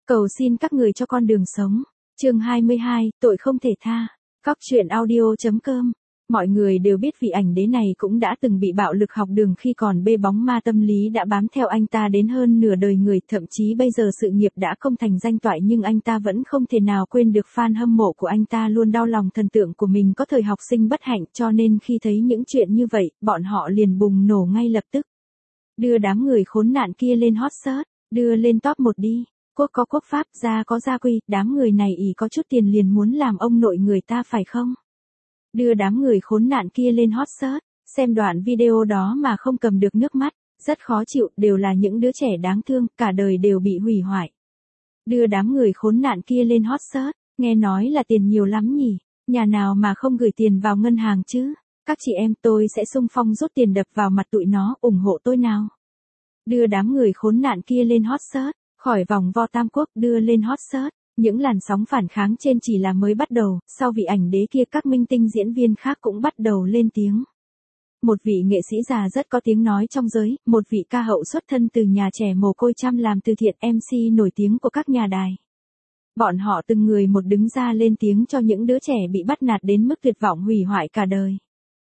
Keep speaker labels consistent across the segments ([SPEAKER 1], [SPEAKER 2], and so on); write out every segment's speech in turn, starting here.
[SPEAKER 1] Cầu xin các người cho con đường sống. Chương 22, tội không thể tha. Cóc truyện audio.com. Mọi người đều biết vị ảnh đế này cũng đã từng bị bạo lực học đường khi còn bê bóng ma tâm lý đã bám theo anh ta đến hơn nửa đời người, thậm chí bây giờ sự nghiệp đã công thành danh toại nhưng anh ta vẫn không thể nào quên được fan hâm mộ của anh ta luôn đau lòng thần tượng của mình có thời học sinh bất hạnh, cho nên khi thấy những chuyện như vậy, bọn họ liền bùng nổ ngay lập tức. Đưa đám người khốn nạn kia lên hot search, đưa lên top 1 đi. Quốc có quốc pháp, gia có gia quy, đám người này ý có chút tiền liền muốn làm ông nội người ta phải không? Đưa đám người khốn nạn kia lên hot search, xem đoạn video đó mà không cầm được nước mắt, rất khó chịu, đều là những đứa trẻ đáng thương, cả đời đều bị hủy hoại. Đưa đám người khốn nạn kia lên hot search, nghe nói là tiền nhiều lắm nhỉ, nhà nào mà không gửi tiền vào ngân hàng chứ? Các chị em tôi sẽ xung phong rút tiền đập vào mặt tụi nó, ủng hộ tôi nào. Đưa đám người khốn nạn kia lên hot search, khỏi vòng vo Tam Quốc, đưa lên hot search. Những làn sóng phản kháng trên chỉ là mới bắt đầu, sau vị ảnh đế kia các minh tinh diễn viên khác cũng bắt đầu lên tiếng. Một vị nghệ sĩ già rất có tiếng nói trong giới, một vị ca hậu xuất thân từ nhà trẻ mồ côi chăm làm từ thiện, MC nổi tiếng của các nhà đài. Bọn họ từng người một đứng ra lên tiếng cho những đứa trẻ bị bắt nạt đến mức tuyệt vọng hủy hoại cả đời.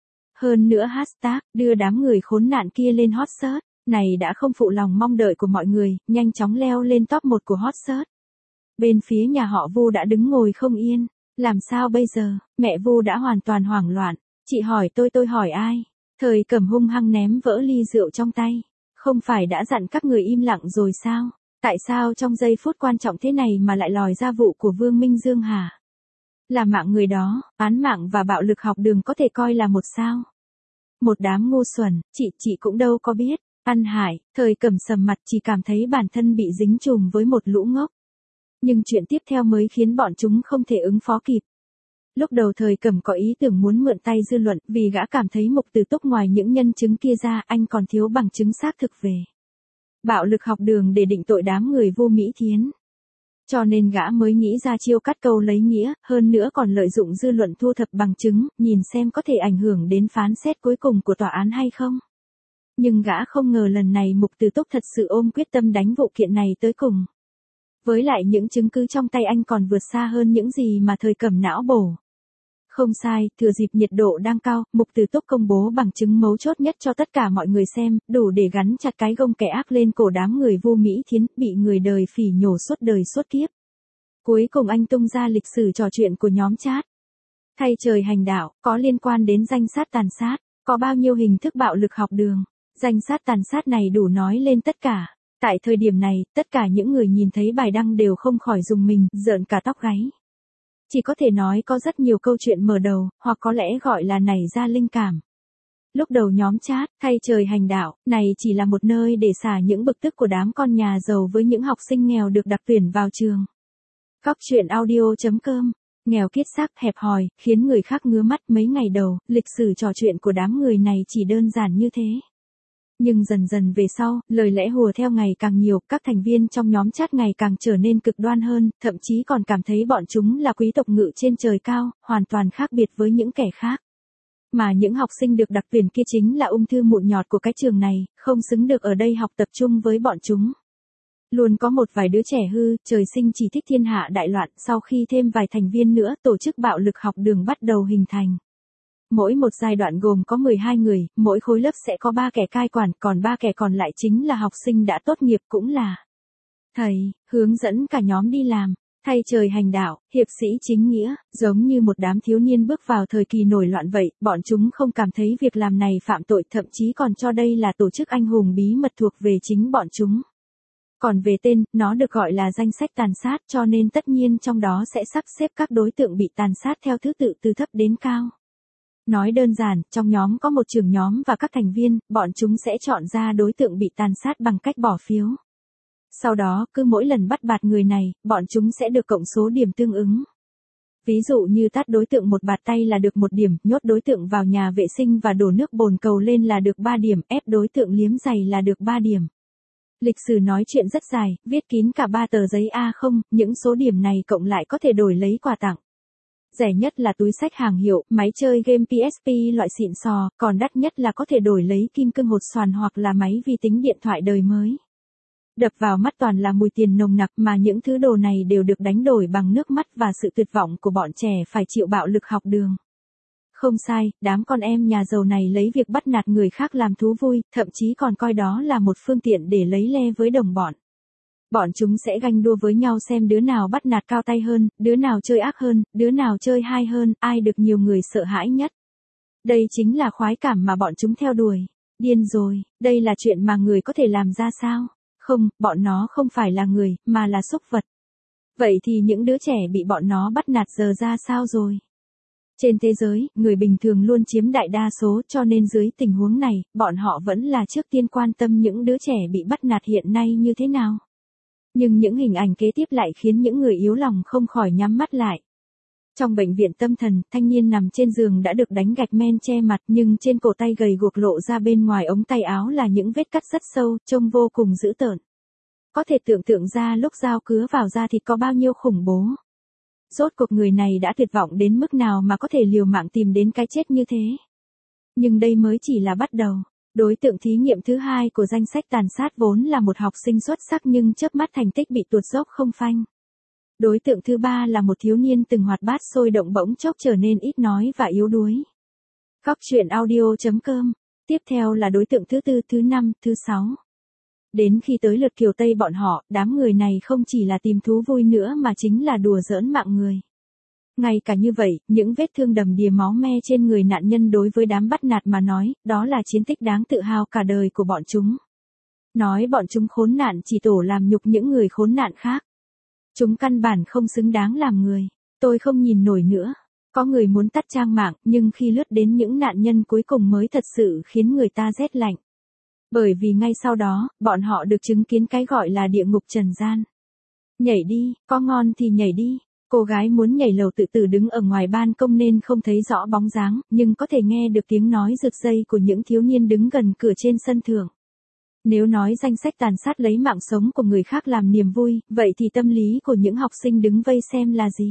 [SPEAKER 1] Hơn nữa hashtag, đưa đám người khốn nạn kia lên hot search, này đã không phụ lòng mong đợi của mọi người, nhanh chóng leo lên top 1 của hot search. Bên phía nhà họ Vu đã đứng ngồi không yên, làm sao bây giờ, mẹ Vu đã hoàn toàn hoảng loạn, chị hỏi tôi hỏi ai? Thời Cẩm hung hăng ném vỡ ly rượu trong tay, không phải đã dặn các người im lặng rồi sao? Tại sao trong giây phút quan trọng thế này mà lại lòi ra vụ của Vương Minh Dương hả? Là mạng người đó, án mạng và bạo lực học đường có thể coi là một sao? Một đám ngu xuẩn, chị cũng đâu có biết, ăn hại, Thời Cẩm sầm mặt chỉ cảm thấy bản thân bị dính chùm với một lũ ngốc. Nhưng chuyện tiếp theo mới khiến bọn chúng không thể ứng phó kịp. Lúc đầu Thời Cẩm có ý tưởng muốn mượn tay dư luận, vì gã cảm thấy Mục Từ Túc ngoài những nhân chứng kia ra, anh còn thiếu bằng chứng xác thực về bạo lực học đường để định tội đám người Vu Mỹ Thiến. Cho nên gã mới nghĩ ra chiêu cắt câu lấy nghĩa, hơn nữa còn lợi dụng dư luận thu thập bằng chứng, nhìn xem có thể ảnh hưởng đến phán xét cuối cùng của tòa án hay không. Nhưng gã không ngờ lần này Mục Từ Túc thật sự ôm quyết tâm đánh vụ kiện này tới cùng. Với lại những chứng cứ trong tay anh còn vượt xa hơn những gì mà Thời Cẩm não bổ. Không sai, thừa dịp nhiệt độ đang cao, Mục Từ Túc công bố bằng chứng mấu chốt nhất cho tất cả mọi người xem, đủ để gắn chặt cái gông kẻ ác lên cổ đám người Vu Mỹ Thiến, bị người đời phỉ nhổ suốt đời suốt kiếp. Cuối cùng anh tung ra lịch sử trò chuyện của nhóm chat. Thay trời hành đạo, có liên quan đến danh sát tàn sát, có bao nhiêu hình thức bạo lực học đường. Danh sát tàn sát này đủ nói lên tất cả. Tại thời điểm này, tất cả những người nhìn thấy bài đăng đều không khỏi rùng mình, rợn cả tóc gáy. Chỉ có thể nói có rất nhiều câu chuyện mở đầu, hoặc có lẽ gọi là nảy ra linh cảm. Lúc đầu nhóm chat, thay trời hành đạo, này chỉ là một nơi để xả những bực tức của đám con nhà giàu với những học sinh nghèo được đặc tuyển vào trường. Cóc truyện audio.com. Nghèo kiết xác, hẹp hòi, khiến người khác ngứa mắt. Mấy ngày đầu, lịch sử trò chuyện của đám người này chỉ đơn giản như thế. Nhưng dần dần về sau, lời lẽ hùa theo ngày càng nhiều, các thành viên trong nhóm chat ngày càng trở nên cực đoan hơn, thậm chí còn cảm thấy bọn chúng là quý tộc ngự trên trời cao, hoàn toàn khác biệt với những kẻ khác. Mà những học sinh được đặc tuyển kia chính là ung thư mụn nhọt của cái trường này, không xứng được ở đây học tập trung với bọn chúng. Luôn có một vài đứa trẻ hư, trời sinh chỉ thích thiên hạ đại loạn, sau khi thêm vài thành viên nữa, tổ chức bạo lực học đường bắt đầu hình thành. Mỗi một giai đoạn gồm có 12 người, mỗi khối lớp sẽ có 3 kẻ cai quản, còn 3 kẻ còn lại chính là học sinh đã tốt nghiệp cũng là thầy, hướng dẫn cả nhóm đi làm, thay trời hành đạo, hiệp sĩ chính nghĩa, giống như một đám thiếu niên bước vào thời kỳ nổi loạn vậy, bọn chúng không cảm thấy việc làm này phạm tội, thậm chí còn cho đây là tổ chức anh hùng bí mật thuộc về chính bọn chúng. Còn về tên, nó được gọi là danh sách tàn sát, cho nên tất nhiên trong đó sẽ sắp xếp các đối tượng bị tàn sát theo thứ tự từ thấp đến cao. Nói đơn giản, trong nhóm có một trưởng nhóm và các thành viên, bọn chúng sẽ chọn ra đối tượng bị tàn sát bằng cách bỏ phiếu. Sau đó, cứ mỗi lần bắt bạt người này, bọn chúng sẽ được cộng số điểm tương ứng. Ví dụ như tát đối tượng một bạt tay là được 1 điểm, nhốt đối tượng vào nhà vệ sinh và đổ nước bồn cầu lên là được 3 điểm, ép đối tượng liếm giày là được 3 điểm. Lịch sử nói chuyện rất dài, viết kín cả 3 tờ giấy A0, những số điểm này cộng lại có thể đổi lấy quà tặng. Rẻ nhất là túi xách hàng hiệu, máy chơi game PSP loại xịn sò, còn đắt nhất là có thể đổi lấy kim cương hột xoàn hoặc là máy vi tính điện thoại đời mới. Đập vào mắt toàn là mùi tiền nồng nặc mà những thứ đồ này đều được đánh đổi bằng nước mắt và sự tuyệt vọng của bọn trẻ phải chịu bạo lực học đường. Không sai, đám con em nhà giàu này lấy việc bắt nạt người khác làm thú vui, thậm chí còn coi đó là một phương tiện để lấy le với đồng bọn. Bọn chúng sẽ ganh đua với nhau xem đứa nào bắt nạt cao tay hơn, đứa nào chơi ác hơn, đứa nào chơi hay hơn, ai được nhiều người sợ hãi nhất. Đây chính là khoái cảm mà bọn chúng theo đuổi. Điên rồi, đây là chuyện mà người có thể làm ra sao? Không, bọn nó không phải là người, mà là súc vật. Vậy thì những đứa trẻ bị bọn nó bắt nạt giờ ra sao rồi? Trên thế giới, người bình thường luôn chiếm đại đa số cho nên dưới tình huống này, bọn họ vẫn là trước tiên quan tâm những đứa trẻ bị bắt nạt hiện nay như thế nào. Nhưng những hình ảnh kế tiếp lại khiến những người yếu lòng không khỏi nhắm mắt lại. Trong bệnh viện tâm thần, thanh niên nằm trên giường đã được đánh gạch men che mặt nhưng trên cổ tay gầy guộc lộ ra bên ngoài ống tay áo là những vết cắt rất sâu, trông vô cùng dữ tợn. Có thể tưởng tượng ra lúc dao cứa vào da thịt có bao nhiêu khủng bố. Rốt cuộc người này đã tuyệt vọng đến mức nào mà có thể liều mạng tìm đến cái chết như thế. Nhưng đây mới chỉ là bắt đầu. Đối tượng thí nghiệm thứ hai của danh sách tàn sát vốn là một học sinh xuất sắc nhưng chớp mắt thành tích bị tuột dốc không phanh. Đối tượng thứ ba là một thiếu niên từng hoạt bát sôi động bỗng chốc trở nên ít nói và yếu đuối. Góc truyện audio.com. Tiếp theo là đối tượng thứ tư, thứ năm, thứ sáu. Đến khi tới lượt Kiều Tây bọn họ, đám người này không chỉ là tìm thú vui nữa mà chính là đùa giỡn mạng người. Ngay cả như vậy, những vết thương đầm đìa máu me trên người nạn nhân đối với đám bắt nạt mà nói, đó là chiến tích đáng tự hào cả đời của bọn chúng. Nói bọn chúng khốn nạn chỉ tổ làm nhục những người khốn nạn khác. Chúng căn bản không xứng đáng làm người. Tôi không nhìn nổi nữa. Có người muốn tắt trang mạng, nhưng khi lướt đến những nạn nhân cuối cùng mới thật sự khiến người ta rét lạnh. Bởi vì ngay sau đó, bọn họ được chứng kiến cái gọi là địa ngục trần gian. Nhảy đi, có ngon thì nhảy đi. Cô gái muốn nhảy lầu tự tử đứng ở ngoài ban công nên không thấy rõ bóng dáng, nhưng có thể nghe được tiếng nói rực rây của những thiếu niên đứng gần cửa trên sân thượng. Nếu nói danh sách tàn sát lấy mạng sống của người khác làm niềm vui, vậy thì tâm lý của những học sinh đứng vây xem là gì?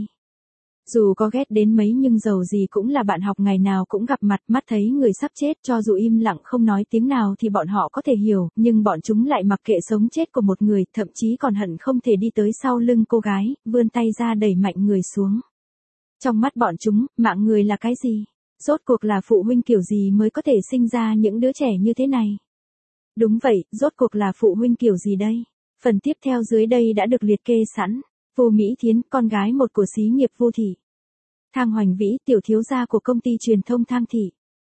[SPEAKER 1] Dù có ghét đến mấy nhưng dầu gì cũng là bạn học ngày nào cũng gặp mặt, mắt thấy người sắp chết cho dù im lặng không nói tiếng nào thì bọn họ có thể hiểu, nhưng bọn chúng lại mặc kệ sống chết của một người, thậm chí còn hận không thể đi tới sau lưng cô gái, vươn tay ra đẩy mạnh người xuống. Trong mắt bọn chúng, mạng người là cái gì? Rốt cuộc là phụ huynh kiểu gì mới có thể sinh ra những đứa trẻ như thế này? Đúng vậy, rốt cuộc là phụ huynh kiểu gì đây? Phần tiếp theo dưới đây đã được liệt kê sẵn. Vu Mỹ Thiến, con gái một của xí nghiệp Vu thị. Thang Hoành Vĩ, tiểu thiếu gia của công ty truyền thông Thang thị.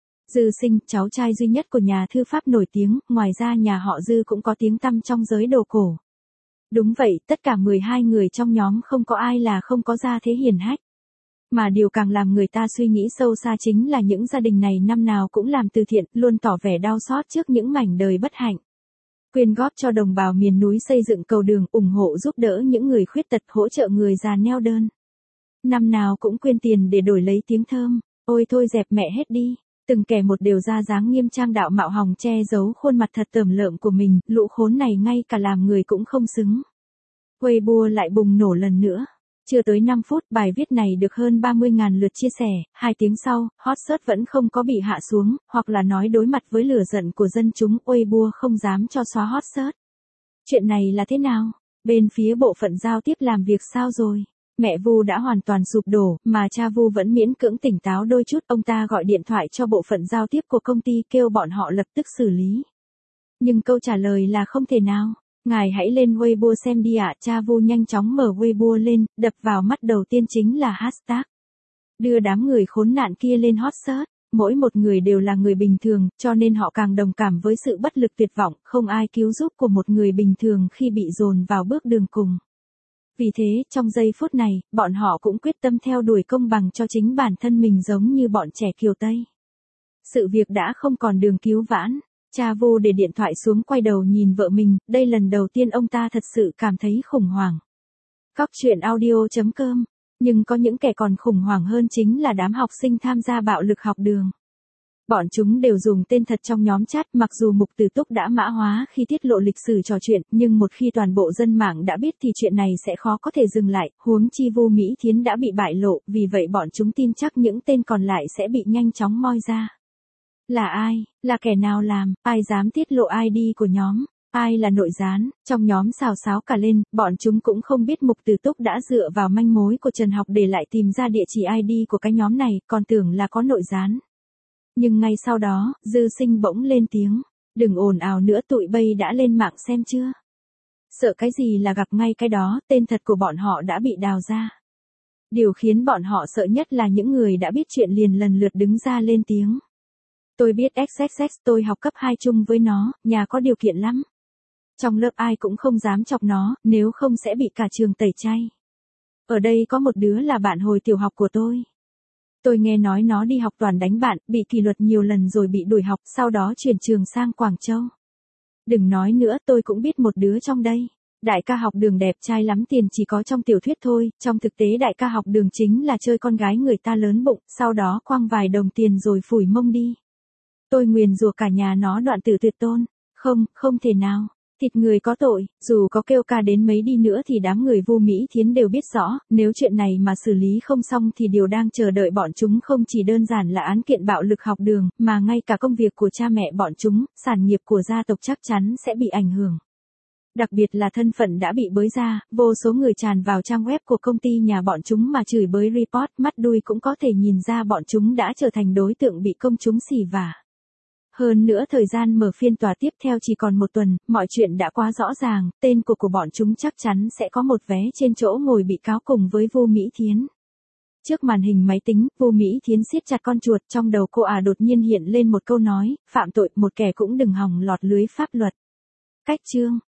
[SPEAKER 1] Dư Sinh, cháu trai duy nhất của nhà thư pháp nổi tiếng, ngoài ra nhà họ Dư cũng có tiếng tăm trong giới đồ cổ. Đúng vậy, tất cả 12 người trong nhóm không có ai là không có gia thế hiển hách. Mà điều càng làm người ta suy nghĩ sâu xa chính là những gia đình này năm nào cũng làm từ thiện, luôn tỏ vẻ đau xót trước những mảnh đời bất hạnh. Quyên góp cho đồng bào miền núi xây dựng cầu đường, ủng hộ giúp đỡ những người khuyết tật, hỗ trợ người già neo đơn. Năm nào cũng quyên tiền để đổi lấy tiếng thơm. Ôi thôi dẹp mẹ hết đi. Từng kẻ một đều ra dáng nghiêm trang đạo mạo hòng che giấu khuôn mặt thật tởm lợm của mình, lũ khốn này ngay cả làm người cũng không xứng. Weibo lại bùng nổ lần nữa. Chưa tới 5 phút, bài viết này được hơn 30.000 lượt chia sẻ, 2 tiếng sau, hot search vẫn không có bị hạ xuống, hoặc là nói đối mặt với lửa giận của dân chúng, Weibo không dám cho xóa hot search. Chuyện này là thế nào? Bên phía bộ phận giao tiếp làm việc sao rồi? Mẹ Vu đã hoàn toàn sụp đổ, mà cha Vu vẫn miễn cưỡng tỉnh táo đôi chút, ông ta gọi điện thoại cho bộ phận giao tiếp của công ty kêu bọn họ lập tức xử lý. Nhưng câu trả lời là không thể nào. Ngài hãy lên Weibo xem đi ạ. Cha Vu nhanh chóng mở Weibo lên, đập vào mắt đầu tiên chính là hashtag. Đưa đám người khốn nạn kia lên hot search. Mỗi một người đều là người bình thường, cho nên họ càng đồng cảm với sự bất lực tuyệt vọng, không ai cứu giúp của một người bình thường khi bị dồn vào bước đường cùng. Vì thế, trong giây phút này, bọn họ cũng quyết tâm theo đuổi công bằng cho chính bản thân mình giống như bọn trẻ Kiều Tây. Sự việc đã không còn đường cứu vãn. Cha Vu để điện thoại xuống quay đầu nhìn vợ mình, đây lần đầu tiên ông ta thật sự cảm thấy khủng hoảng. Góc truyện audio.com. Nhưng có những kẻ còn khủng hoảng hơn chính là đám học sinh tham gia bạo lực học đường. Bọn chúng đều dùng tên thật trong nhóm chat, mặc dù Mục Tử Túc đã mã hóa khi tiết lộ lịch sử trò chuyện, nhưng một khi toàn bộ dân mạng đã biết thì chuyện này sẽ khó có thể dừng lại, huống chi Vu Mỹ Thiến đã bị bại lộ, vì vậy bọn chúng tin chắc những tên còn lại sẽ bị nhanh chóng moi ra. Là ai? Là kẻ nào làm? Ai dám tiết lộ ID của nhóm? Ai là nội gián, trong nhóm xào xáo cả lên, bọn chúng cũng không biết Mục Từ Túc đã dựa vào manh mối của Trần Học để lại tìm ra địa chỉ ID của cái nhóm này, còn tưởng là có nội gián. Nhưng ngay sau đó, Dư Sinh bỗng lên tiếng, đừng ồn ào nữa, tụi bay đã lên mạng xem chưa? Sợ cái gì là gặp ngay cái đó, tên thật của bọn họ đã bị đào ra. Điều khiến bọn họ sợ nhất là những người đã biết chuyện liền lần lượt đứng ra lên tiếng. Tôi biết XXX, tôi học cấp 2 chung với nó, nhà có điều kiện lắm. Trong lớp ai cũng không dám chọc nó, nếu không sẽ bị cả trường tẩy chay. Ở đây có một đứa là bạn hồi tiểu học của tôi. Tôi nghe nói nó đi học toàn đánh bạn, bị kỷ luật nhiều lần rồi bị đuổi học, sau đó chuyển trường sang Quảng Châu. Đừng nói nữa, tôi cũng biết một đứa trong đây. Đại ca Học Đường đẹp trai lắm, tiền chỉ có trong tiểu thuyết thôi, trong thực tế đại ca Học Đường chính là chơi con gái người ta lớn bụng, sau đó quăng vài đồng tiền rồi phủi mông đi. Tôi nguyền rủa cả nhà nó đoạn tử tuyệt tôn. Không, không thể nào. Thịt người có tội, dù có kêu ca đến mấy đi nữa thì đám người Vu Mỹ Thiến đều biết rõ, nếu chuyện này mà xử lý không xong thì điều đang chờ đợi bọn chúng không chỉ đơn giản là án kiện bạo lực học đường, mà ngay cả công việc của cha mẹ bọn chúng, sản nghiệp của gia tộc chắc chắn sẽ bị ảnh hưởng. Đặc biệt là thân phận đã bị bới ra, vô số người tràn vào trang web của công ty nhà bọn chúng mà chửi bới report, mắt đuôi cũng có thể nhìn ra bọn chúng đã trở thành đối tượng bị công chúng xỉ vả. Hơn nữa thời gian mở phiên tòa tiếp theo chỉ còn một tuần, mọi chuyện đã quá rõ ràng, tên của bọn chúng chắc chắn sẽ có một vé trên chỗ ngồi bị cáo cùng với Vu Mỹ Thiến. Trước màn hình máy tính, Vu Mỹ Thiến siết chặt con chuột, trong đầu cô đột nhiên hiện lên một câu nói, phạm tội một kẻ cũng đừng hòng lọt lưới pháp luật. Cách chương